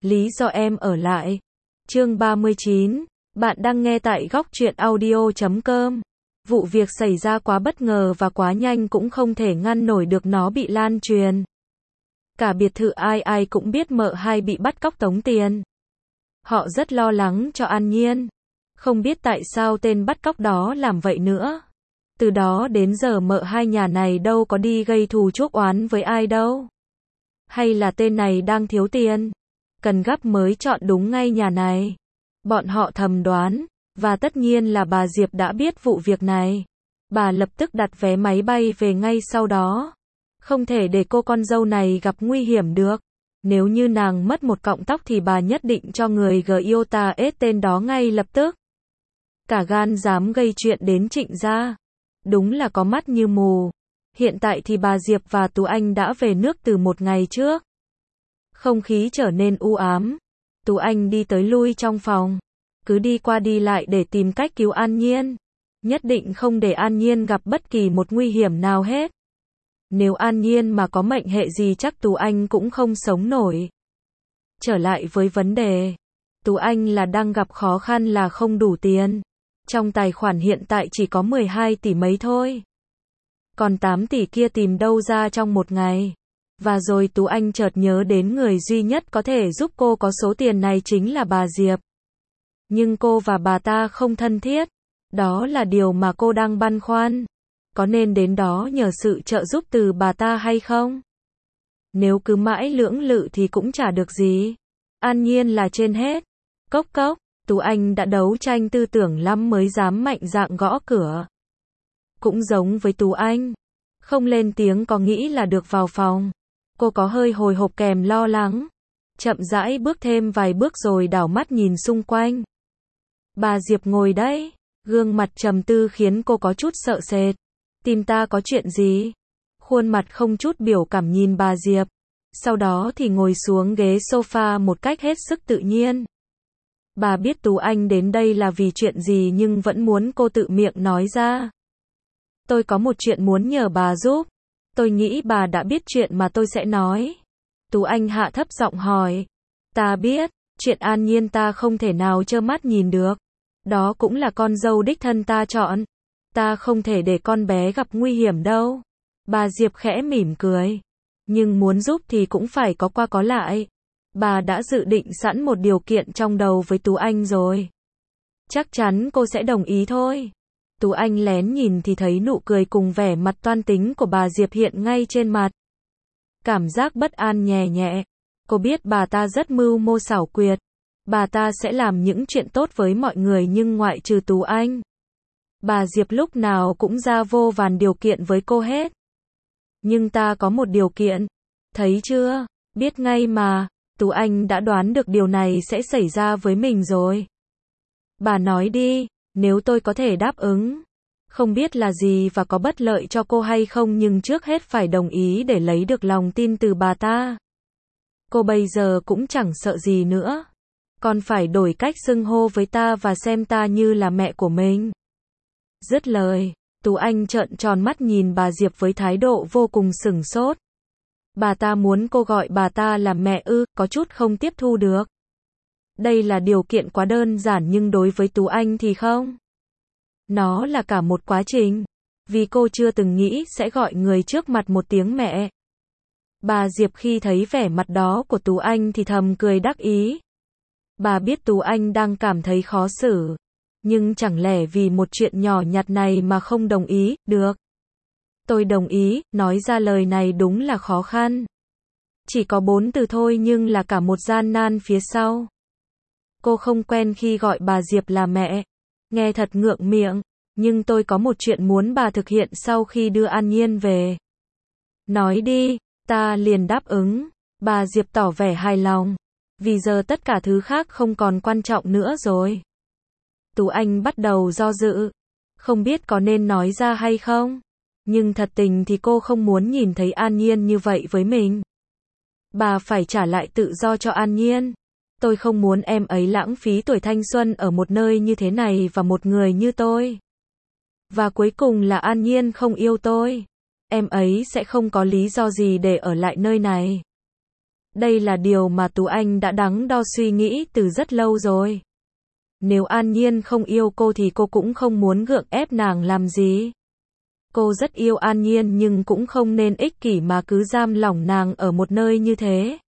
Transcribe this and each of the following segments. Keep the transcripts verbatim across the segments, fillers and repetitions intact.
Lý do em ở lại. Chương ba mươi chín. Bạn đang nghe tại góc truyện audio chấm com. Vụ việc xảy ra quá bất ngờ và quá nhanh cũng không thể ngăn nổi được nó bị lan truyền. Cả biệt thự ai ai cũng biết mợ hai bị bắt cóc tống tiền. Họ rất lo lắng cho An Nhiên. Không biết tại sao tên bắt cóc đó làm vậy nữa. Từ đó đến giờ mợ hai nhà này đâu có đi gây thù chuốc oán với ai đâu. Hay là tên này đang thiếu tiền, cần gấp mới chọn đúng ngay nhà này. Bọn họ thầm đoán, và tất nhiên là bà Diệp đã biết vụ việc này. Bà lập tức đặt vé máy bay về ngay sau đó. Không thể để cô con dâu này gặp nguy hiểm được. Nếu như nàng mất một cọng tóc thì bà nhất định cho người Giota ết tên đó ngay lập tức. Cả gan dám gây chuyện đến Trịnh gia. Đúng là có mắt như mù. Hiện tại thì bà Diệp và Tú Anh đã về nước từ một ngày trước. Không khí trở nên u ám. Tú Anh đi tới lui trong phòng. Cứ đi qua đi lại để tìm cách cứu An Nhiên. Nhất định không để An Nhiên gặp bất kỳ một nguy hiểm nào hết. Nếu An Nhiên mà có mệnh hệ gì chắc Tú Anh cũng không sống nổi. Trở lại với vấn đề. Tú Anh là đang gặp khó khăn là không đủ tiền. Trong tài khoản hiện tại chỉ có mười hai tỷ mấy thôi. Còn tám tỷ kia tìm đâu ra trong một ngày. Và rồi Tú Anh chợt nhớ đến người duy nhất có thể giúp cô có số tiền này chính là bà Diệp. Nhưng cô và bà ta không thân thiết. Đó là điều mà cô đang băn khoăn. Có nên đến đó nhờ sự trợ giúp từ bà ta hay không? Nếu cứ mãi lưỡng lự thì cũng chả được gì. An Nhiên là trên hết. Cốc cốc, Tú Anh đã đấu tranh tư tưởng lắm mới dám mạnh dạn gõ cửa. Cũng giống với Tú Anh. Không lên tiếng có nghĩ là được vào phòng. Cô có hơi hồi hộp kèm lo lắng. Chậm rãi bước thêm vài bước rồi đảo mắt nhìn xung quanh. Bà Diệp ngồi đấy. Gương mặt trầm tư khiến cô có chút sợ sệt. Tìm ta có chuyện gì? Khuôn mặt không chút biểu cảm nhìn bà Diệp. Sau đó thì ngồi xuống ghế sofa một cách hết sức tự nhiên. Bà biết Tú Anh đến đây là vì chuyện gì nhưng vẫn muốn cô tự miệng nói ra. Tôi có một chuyện muốn nhờ bà giúp. Tôi nghĩ bà đã biết chuyện mà tôi sẽ nói. Tú Anh hạ thấp giọng hỏi. Ta biết, chuyện An Nhiên ta không thể nào trơ mắt nhìn được. Đó cũng là con dâu đích thân ta chọn. Ta không thể để con bé gặp nguy hiểm đâu. Bà Diệp khẽ mỉm cười. Nhưng muốn giúp thì cũng phải có qua có lại. Bà đã dự định sẵn một điều kiện trong đầu với Tú Anh rồi. Chắc chắn cô sẽ đồng ý thôi. Tú Anh lén nhìn thì thấy nụ cười cùng vẻ mặt toan tính của bà Diệp hiện ngay trên mặt. Cảm giác bất an nhè nhẹ. Cô biết bà ta rất mưu mô xảo quyệt. Bà ta sẽ làm những chuyện tốt với mọi người nhưng ngoại trừ Tú Anh. Bà Diệp lúc nào cũng ra vô vàn điều kiện với cô hết. Nhưng ta có một điều kiện. Thấy chưa? Biết ngay mà. Tú Anh đã đoán được điều này sẽ xảy ra với mình rồi. Bà nói đi, nếu tôi có thể đáp ứng. Không biết là gì và có bất lợi cho cô hay không nhưng trước hết phải đồng ý để lấy được lòng tin từ bà ta. Cô bây giờ cũng chẳng sợ gì nữa. Còn phải đổi cách xưng hô với ta và xem ta như là mẹ của mình. Dứt lời, Tú Anh trợn tròn mắt nhìn bà Diệp với thái độ vô cùng sửng sốt. Bà ta muốn cô gọi bà ta là mẹ ư, có chút không tiếp thu được. Đây là điều kiện quá đơn giản nhưng đối với Tú Anh thì không. Nó là cả một quá trình. Vì cô chưa từng nghĩ sẽ gọi người trước mặt một tiếng mẹ. Bà Diệp khi thấy vẻ mặt đó của Tú Anh thì thầm cười đắc ý. Bà biết Tú Anh đang cảm thấy khó xử. Nhưng chẳng lẽ vì một chuyện nhỏ nhặt này mà không đồng ý, được. Tôi đồng ý, nói ra lời này đúng là khó khăn. Chỉ có bốn từ thôi nhưng là cả một gian nan phía sau. Cô không quen khi gọi bà Diệp là mẹ. Nghe thật ngượng miệng, nhưng tôi có một chuyện muốn bà thực hiện sau khi đưa An Nhiên về. Nói đi, ta liền đáp ứng. Bà Diệp tỏ vẻ hài lòng. Vì giờ tất cả thứ khác không còn quan trọng nữa rồi. Tú Anh bắt đầu do dự. Không biết có nên nói ra hay không. Nhưng thật tình thì cô không muốn nhìn thấy An Nhiên như vậy với mình. Bà phải trả lại tự do cho An Nhiên. Tôi không muốn em ấy lãng phí tuổi thanh xuân ở một nơi như thế này và một người như tôi. Và cuối cùng là An Nhiên không yêu tôi. Em ấy sẽ không có lý do gì để ở lại nơi này. Đây là điều mà Tú Anh đã đắn đo suy nghĩ từ rất lâu rồi. Nếu An Nhiên không yêu cô thì cô cũng không muốn gượng ép nàng làm gì. Cô rất yêu An Nhiên nhưng cũng không nên ích kỷ mà cứ giam lỏng nàng ở một nơi như thế.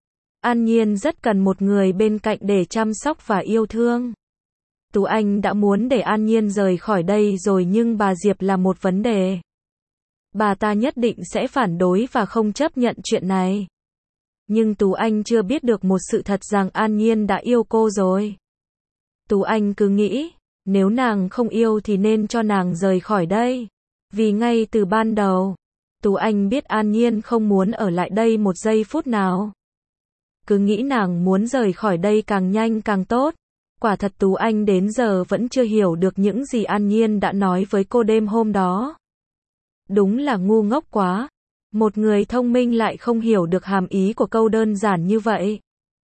An Nhiên rất cần một người bên cạnh để chăm sóc và yêu thương. Tú Anh đã muốn để An Nhiên rời khỏi đây rồi nhưng bà Diệp là một vấn đề. Bà ta nhất định sẽ phản đối và không chấp nhận chuyện này. Nhưng Tú Anh chưa biết được một sự thật rằng An Nhiên đã yêu cô rồi. Tú Anh cứ nghĩ, nếu nàng không yêu thì nên cho nàng rời khỏi đây. Vì ngay từ ban đầu, Tú Anh biết An Nhiên không muốn ở lại đây một giây phút nào. Cứ nghĩ nàng muốn rời khỏi đây càng nhanh càng tốt. Quả thật Tú Anh đến giờ vẫn chưa hiểu được những gì An Nhiên đã nói với cô đêm hôm đó. Đúng là ngu ngốc quá. Một người thông minh lại không hiểu được hàm ý của câu đơn giản như vậy.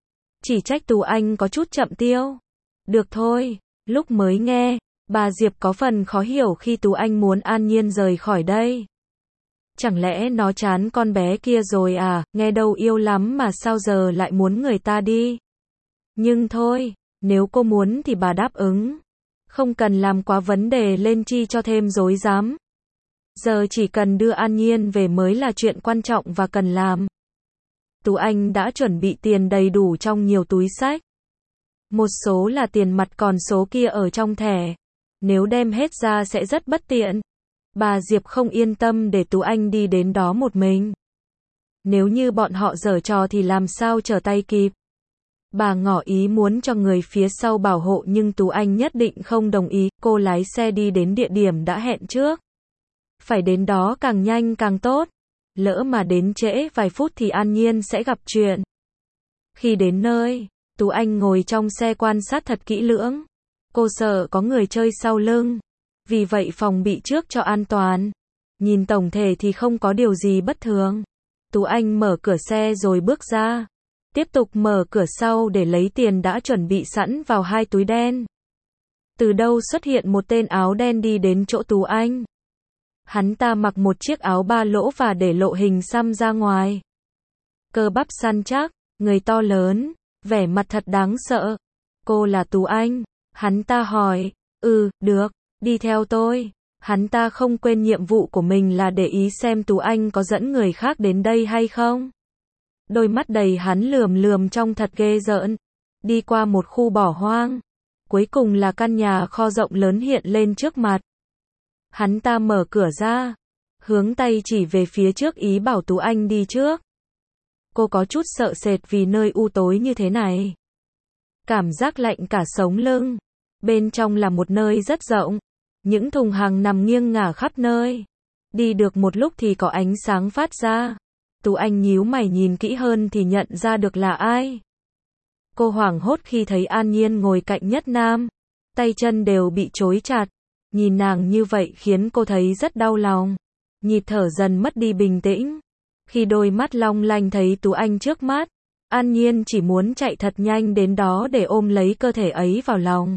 Chỉ trách Tú Anh có chút chậm tiêu. Được thôi, lúc mới nghe, bà Diệp có phần khó hiểu khi Tú Anh muốn An Nhiên rời khỏi đây. Chẳng lẽ nó chán con bé kia rồi à, nghe đâu yêu lắm mà sao giờ lại muốn người ta đi. Nhưng thôi, nếu cô muốn thì bà đáp ứng. Không cần làm quá vấn đề lên chi cho thêm rối rắm. Giờ chỉ cần đưa An Nhiên về mới là chuyện quan trọng và cần làm. Tú Anh đã chuẩn bị tiền đầy đủ trong nhiều túi xách. Một số là tiền mặt còn số kia ở trong thẻ. Nếu đem hết ra sẽ rất bất tiện. Bà Diệp không yên tâm để Tú Anh đi đến đó một mình. Nếu như bọn họ giở trò thì làm sao trở tay kịp. Bà ngỏ ý muốn cho người phía sau bảo hộ nhưng Tú Anh nhất định không đồng ý. Cô lái xe đi đến địa điểm đã hẹn trước. Phải đến đó càng nhanh càng tốt. Lỡ mà đến trễ vài phút thì An Nhiên sẽ gặp chuyện. Khi đến nơi, Tú Anh ngồi trong xe quan sát thật kỹ lưỡng. Cô sợ có người chơi sau lưng. Vì vậy phòng bị trước cho an toàn. Nhìn tổng thể thì không có điều gì bất thường. Tú Anh mở cửa xe rồi bước ra. Tiếp tục mở cửa sau để lấy tiền đã chuẩn bị sẵn vào hai túi đen. Từ đâu xuất hiện một tên áo đen đi đến chỗ Tú Anh. Hắn ta mặc một chiếc áo ba lỗ và để lộ hình xăm ra ngoài. Cơ bắp săn chắc, người to lớn, vẻ mặt thật đáng sợ. Cô là Tú Anh. Hắn ta hỏi, ừ, được, đi theo tôi. Hắn ta không quên nhiệm vụ của mình là để ý xem Tú Anh có dẫn người khác đến đây hay không. Đôi mắt đầy hắn lườm lườm trông thật ghê rợn. Đi qua một khu bỏ hoang. Cuối cùng là căn nhà kho rộng lớn hiện lên trước mặt. Hắn ta mở cửa ra. Hướng tay chỉ về phía trước ý bảo Tú Anh đi trước. Cô có chút sợ sệt vì nơi u tối như thế này. Cảm giác lạnh cả sống lưng. Bên trong là một nơi rất rộng. Những thùng hàng nằm nghiêng ngả khắp nơi. Đi được một lúc thì có ánh sáng phát ra. Tú Anh nhíu mày nhìn kỹ hơn thì nhận ra được là ai. Cô hoảng hốt khi thấy An Nhiên ngồi cạnh Nhất Nam. Tay chân đều bị trói chặt. Nhìn nàng như vậy khiến cô thấy rất đau lòng. Nhịp thở dần mất đi bình tĩnh. Khi đôi mắt long lanh thấy Tú Anh trước mắt, An Nhiên chỉ muốn chạy thật nhanh đến đó để ôm lấy cơ thể ấy vào lòng.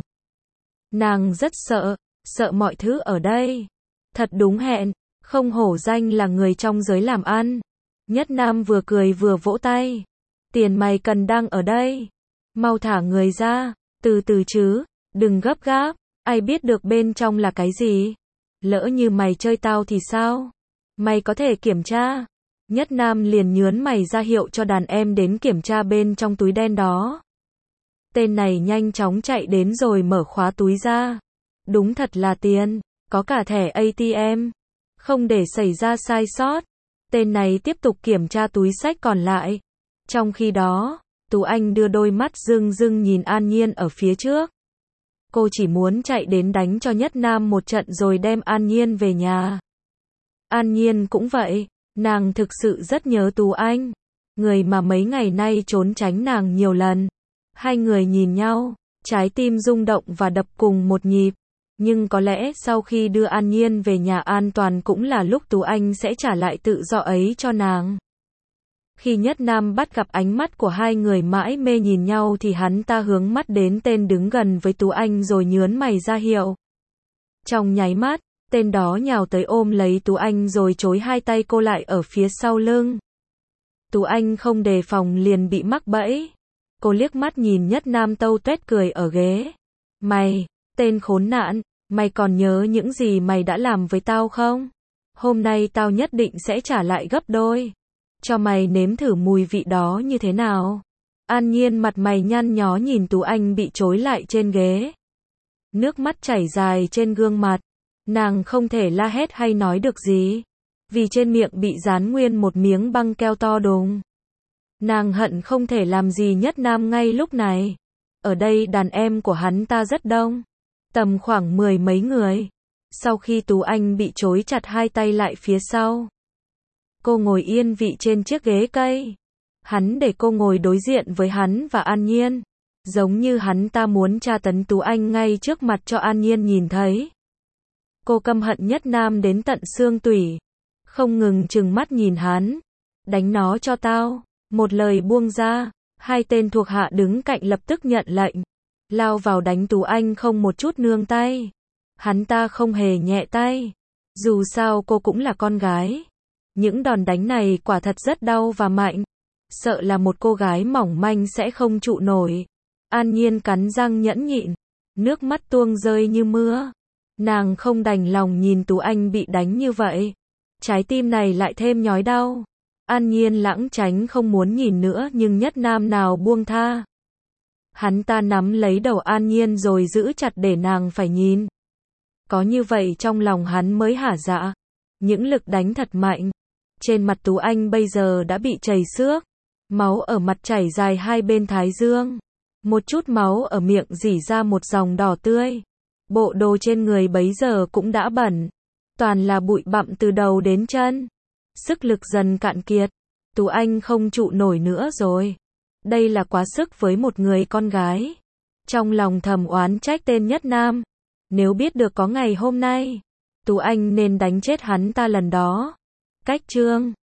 Nàng rất sợ, sợ mọi thứ ở đây. Thật đúng hẹn, không hổ danh là người trong giới làm ăn. Nhất Nam vừa cười vừa vỗ tay. Tiền mày cần đang ở đây. Mau thả người ra, từ từ chứ, đừng gấp gáp, ai biết được bên trong là cái gì. Lỡ như mày chơi tao thì sao? Mày có thể kiểm tra. Nhất Nam liền nhớn mày ra hiệu cho đàn em đến kiểm tra bên trong túi đen đó. Tên này nhanh chóng chạy đến rồi mở khóa túi ra. Đúng thật là tiền, có cả thẻ a tê em. Không để xảy ra sai sót. Tên này tiếp tục kiểm tra túi xách còn lại. Trong khi đó, Tú Anh đưa đôi mắt rưng rưng nhìn An Nhiên ở phía trước. Cô chỉ muốn chạy đến đánh cho Nhất Nam một trận rồi đem An Nhiên về nhà. An Nhiên cũng vậy, nàng thực sự rất nhớ Tú Anh. Người mà mấy ngày nay trốn tránh nàng nhiều lần. Hai người nhìn nhau, trái tim rung động và đập cùng một nhịp. Nhưng có lẽ sau khi đưa An Nhiên về nhà an toàn cũng là lúc Tú Anh sẽ trả lại tự do ấy cho nàng. Khi Nhất Nam bắt gặp ánh mắt của hai người mãi mê nhìn nhau thì hắn ta hướng mắt đến tên đứng gần với Tú Anh rồi nhớn mày ra hiệu. Trong nháy mắt, tên đó nhào tới ôm lấy Tú Anh rồi chối hai tay cô lại ở phía sau lưng. Tú Anh không đề phòng liền bị mắc bẫy. Cô liếc mắt nhìn Nhất Nam tâu tuét cười ở ghế. Mày, tên khốn nạn, mày còn nhớ những gì mày đã làm với tao không? Hôm nay tao nhất định sẽ trả lại gấp đôi. Cho mày nếm thử mùi vị đó như thế nào. An Nhiên mặt mày nhăn nhó nhìn Tú Anh bị trói lại trên ghế. Nước mắt chảy dài trên gương mặt. Nàng không thể la hét hay nói được gì. Vì trên miệng bị dán nguyên một miếng băng keo to đùng. Nàng hận không thể làm gì Nhất Nam ngay lúc này. Ở đây đàn em của hắn ta rất đông. Tầm khoảng mười mấy người. Sau khi Tú Anh bị trói chặt hai tay lại phía sau. Cô ngồi yên vị trên chiếc ghế cây. Hắn để cô ngồi đối diện với hắn và An Nhiên. Giống như hắn ta muốn tra tấn Tú Anh ngay trước mặt cho An Nhiên nhìn thấy. Cô căm hận Nhất Nam đến tận xương tủy. Không ngừng trừng mắt nhìn hắn. Đánh nó cho tao. Một lời buông ra. Hai tên thuộc hạ đứng cạnh lập tức nhận lệnh. Lao vào đánh Tú Anh không một chút nương tay. Hắn ta không hề nhẹ tay. Dù sao cô cũng là con gái. Những đòn đánh này quả thật rất đau và mạnh. Sợ là một cô gái mỏng manh sẽ không trụ nổi. An Nhiên cắn răng nhẫn nhịn. Nước mắt tuông rơi như mưa. Nàng không đành lòng nhìn Tú Anh bị đánh như vậy. Trái tim này lại thêm nhói đau. An Nhiên lãng tránh không muốn nhìn nữa nhưng Nhất Nam nào buông tha. Hắn ta nắm lấy đầu An Nhiên rồi giữ chặt để nàng phải nhìn. Có như vậy trong lòng hắn mới hả dạ. Những lực đánh thật mạnh. Trên mặt Tú Anh bây giờ đã bị chảy xước. Máu ở mặt chảy dài hai bên thái dương. Một chút máu ở miệng rỉ ra một dòng đỏ tươi. Bộ đồ trên người bấy giờ cũng đã bẩn. Toàn là bụi bặm từ đầu đến chân. Sức lực dần cạn kiệt. Tú Anh không trụ nổi nữa rồi. Đây là quá sức với một người con gái. Trong lòng thầm oán trách tên Nhất Nam. Nếu biết được có ngày hôm nay, Tú Anh nên đánh chết hắn ta lần đó. Cách chương